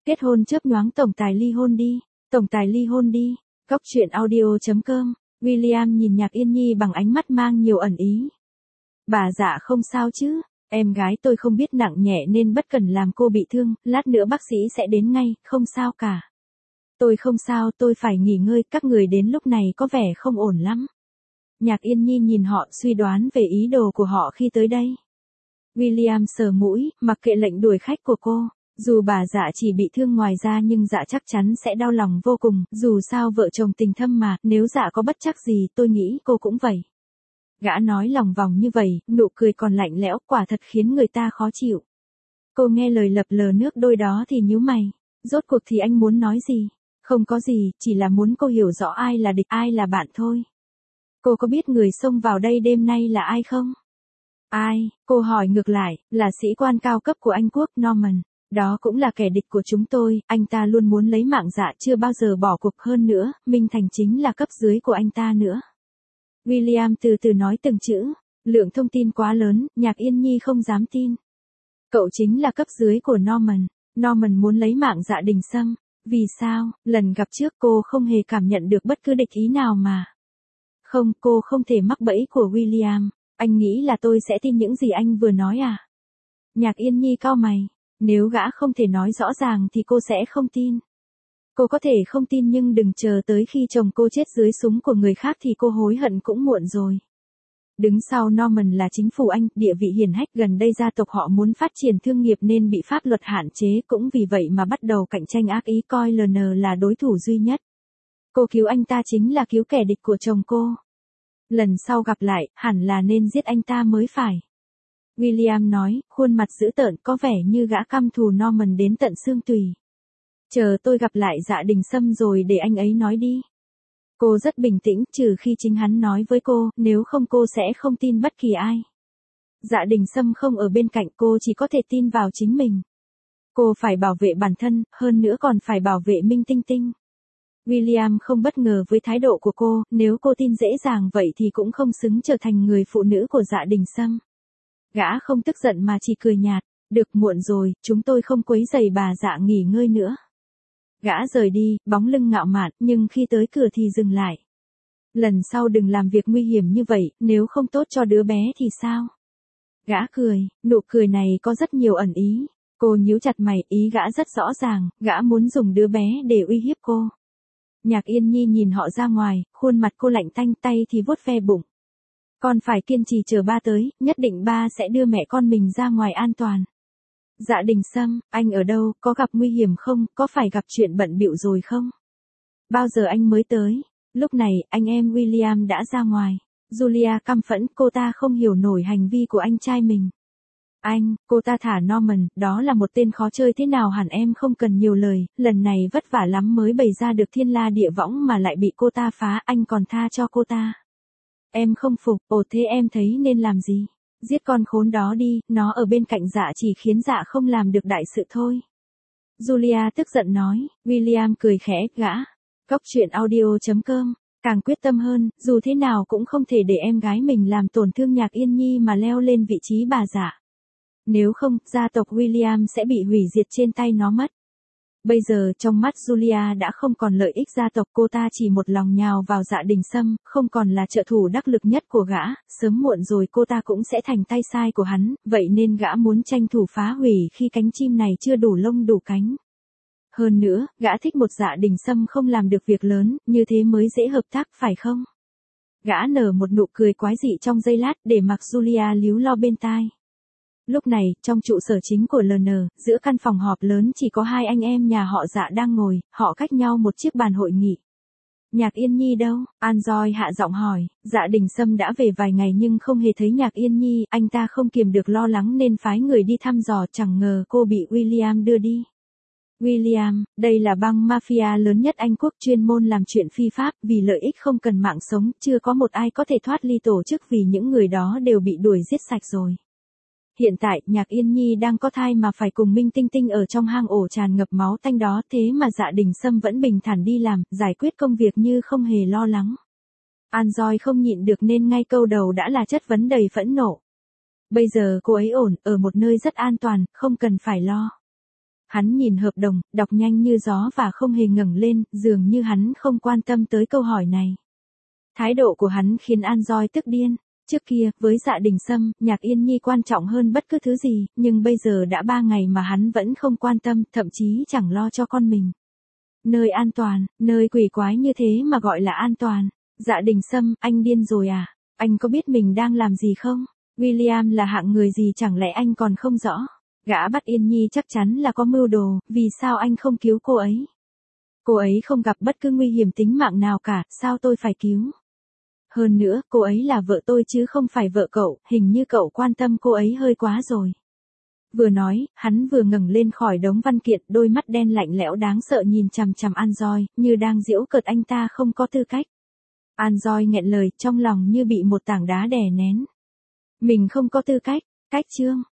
Kết hôn chớp nhoáng tổng tài ly hôn đi. Tổng tài ly hôn đi. Góc truyện audio.com. William nhìn Nhạc Yên Nhi bằng ánh mắt mang nhiều ẩn ý. Bà dạ không sao chứ. Em gái tôi không biết nặng nhẹ nên bất cần làm cô bị thương, lát nữa bác sĩ sẽ đến ngay, không sao cả. Tôi không sao, tôi phải nghỉ ngơi, các người đến lúc này có vẻ không ổn lắm. Nhạc Yên Nhi nhìn họ suy đoán về ý đồ của họ khi tới đây. William sờ mũi, mặc kệ lệnh đuổi khách của cô. Dù bà dạ chỉ bị thương ngoài da nhưng dạ chắc chắn sẽ đau lòng vô cùng, dù sao vợ chồng tình thâm mà, nếu dạ có bất trắc gì tôi nghĩ cô cũng vậy. Gã nói lòng vòng như vậy, nụ cười còn lạnh lẽo quả thật khiến người ta khó chịu. Cô nghe lời lập lờ nước đôi đó thì nhíu mày. Rốt cuộc thì anh muốn nói gì? Không có gì, chỉ là muốn cô hiểu rõ ai là địch ai là bạn thôi. Cô có biết người xông vào đây đêm nay là ai không? Ai? Cô hỏi ngược lại, là sĩ quan cao cấp của Anh quốc Norman. Đó cũng là kẻ địch của chúng tôi, anh ta luôn muốn lấy mạng dạ chưa bao giờ bỏ cuộc hơn nữa, Minh Thành chính là cấp dưới của anh ta nữa. William từ từ nói từng chữ, lượng thông tin quá lớn, Nhạc Yên Nhi không dám tin. Cậu chính là cấp dưới của Norman, Norman muốn lấy mạng Dạ Đình Sâm, vì sao, lần gặp trước cô không hề cảm nhận được bất cứ địch ý nào mà. Không, cô không thể mắc bẫy của William, anh nghĩ là tôi sẽ tin những gì anh vừa nói à? Nhạc Yên Nhi cau mày. Nếu gã không thể nói rõ ràng thì cô sẽ không tin. Cô có thể không tin nhưng đừng chờ tới khi chồng cô chết dưới súng của người khác thì cô hối hận cũng muộn rồi. Đứng sau Norman là chính phủ Anh, địa vị hiển hách, gần đây gia tộc họ muốn phát triển thương nghiệp nên bị pháp luật hạn chế, cũng vì vậy mà bắt đầu cạnh tranh ác ý coi LN là đối thủ duy nhất. Cô cứu anh ta chính là cứu kẻ địch của chồng cô. Lần sau gặp lại, hẳn là nên giết anh ta mới phải. William nói, khuôn mặt dữ tợn có vẻ như gã căm thù Norman đến tận xương tùy. Chờ tôi gặp lại Dạ Đình Sâm rồi để anh ấy nói đi. Cô rất bình tĩnh, trừ khi chính hắn nói với cô, nếu không cô sẽ không tin bất kỳ ai. Dạ Đình Sâm không ở bên cạnh cô chỉ có thể tin vào chính mình. Cô phải bảo vệ bản thân, hơn nữa còn phải bảo vệ Minh Tinh Tinh. William không bất ngờ với thái độ của cô, nếu cô tin dễ dàng vậy thì cũng không xứng trở thành người phụ nữ của Dạ Đình Sâm. Gã không tức giận mà chỉ cười nhạt, được muộn rồi, chúng tôi không quấy rầy bà Dạ nghỉ ngơi nữa. Gã rời đi, bóng lưng ngạo mạn, nhưng khi tới cửa thì dừng lại. Lần sau đừng làm việc nguy hiểm như vậy, nếu không tốt cho đứa bé thì sao? Gã cười, nụ cười này có rất nhiều ẩn ý. Cô nhíu chặt mày, ý gã rất rõ ràng, gã muốn dùng đứa bé để uy hiếp cô. Nhạc Yên Nhi nhìn họ ra ngoài, khuôn mặt cô lạnh tanh, tay thì vuốt ve bụng. Con phải kiên trì chờ ba tới, nhất định ba sẽ đưa mẹ con mình ra ngoài an toàn. Dạ Đình Sâm, anh ở đâu, có gặp nguy hiểm không, có phải gặp chuyện bận bịu rồi không? Bao giờ anh mới tới? Lúc này, anh em William đã ra ngoài. Julia căm phẫn, cô ta không hiểu nổi hành vi của anh trai mình. Anh, cô ta thả Norman, đó là một tên khó chơi thế nào hẳn em không cần nhiều lời, lần này vất vả lắm mới bày ra được thiên la địa võng mà lại bị cô ta phá, anh còn tha cho cô ta. Em không phục, ồ thế em thấy nên làm gì? Giết con khốn đó đi, nó ở bên cạnh dạ chỉ khiến dạ không làm được đại sự thôi. Julia tức giận nói, William cười khẽ, gã. Góc truyện audio.com, càng quyết tâm hơn, dù thế nào cũng không thể để em gái mình làm tổn thương Nhạc Yên Nhi mà leo lên vị trí bà dạ. Nếu không, gia tộc William sẽ bị hủy diệt trên tay nó mất. Bây giờ trong mắt Julia đã không còn lợi ích gia tộc, cô ta chỉ một lòng nhào vào Dạ Đình Sâm, không còn là trợ thủ đắc lực nhất của gã, sớm muộn rồi cô ta cũng sẽ thành tay sai của hắn, vậy nên gã muốn tranh thủ phá hủy khi cánh chim này chưa đủ lông đủ cánh. Hơn nữa, gã thích một Dạ Đình Sâm không làm được việc lớn, như thế mới dễ hợp tác phải không? Gã nở một nụ cười quái dị trong giây lát để mặc Julia líu lo bên tai. Lúc này, trong trụ sở chính của LN, giữa căn phòng họp lớn chỉ có hai anh em nhà họ Dạ đang ngồi, họ cách nhau một chiếc bàn hội nghị. Nhạc Yên Nhi đâu? Anjoy hạ giọng hỏi, Dạ Đình Sâm đã về vài ngày nhưng không hề thấy Nhạc Yên Nhi, anh ta không kiềm được lo lắng nên phái người đi thăm dò, chẳng ngờ cô bị William đưa đi. William, đây là băng mafia lớn nhất Anh quốc chuyên môn làm chuyện phi pháp, vì lợi ích không cần mạng sống, chưa có một ai có thể thoát ly tổ chức vì những người đó đều bị đuổi giết sạch rồi. Hiện tại, Nhạc Yên Nhi đang có thai mà phải cùng Minh Tinh Tinh ở trong hang ổ tràn ngập máu tanh đó, thế mà Dạ Đình Sâm vẫn bình thản đi làm, giải quyết công việc như không hề lo lắng. Anjoy không nhịn được nên ngay câu đầu đã là chất vấn đầy phẫn nộ. Bây giờ cô ấy ổn, ở một nơi rất an toàn, không cần phải lo. Hắn nhìn hợp đồng, đọc nhanh như gió và không hề ngẩng lên, dường như hắn không quan tâm tới câu hỏi này. Thái độ của hắn khiến An Doi tức điên. Trước kia, với Dạ Đình Sâm, Nhạc Yên Nhi quan trọng hơn bất cứ thứ gì, nhưng bây giờ đã 3 ngày mà hắn vẫn không quan tâm, thậm chí chẳng lo cho con mình. Nơi an toàn, nơi quỷ quái như thế mà gọi là an toàn. Dạ Đình Sâm, anh điên rồi à? Anh có biết mình đang làm gì không? William là hạng người gì chẳng lẽ anh còn không rõ? Gã bắt Yên Nhi chắc chắn là có mưu đồ, vì sao anh không cứu cô ấy? Cô ấy không gặp bất cứ nguy hiểm tính mạng nào cả, sao tôi phải cứu? Hơn nữa, cô ấy là vợ tôi chứ không phải vợ cậu, hình như cậu quan tâm cô ấy hơi quá rồi. Vừa nói, hắn vừa ngẩng lên khỏi đống văn kiện, đôi mắt đen lạnh lẽo đáng sợ nhìn chằm chằm An Doi, như đang giễu cợt anh ta không có tư cách. An Doi nghẹn lời, trong lòng như bị một tảng đá đè nén. Mình không có tư cách, cách chương.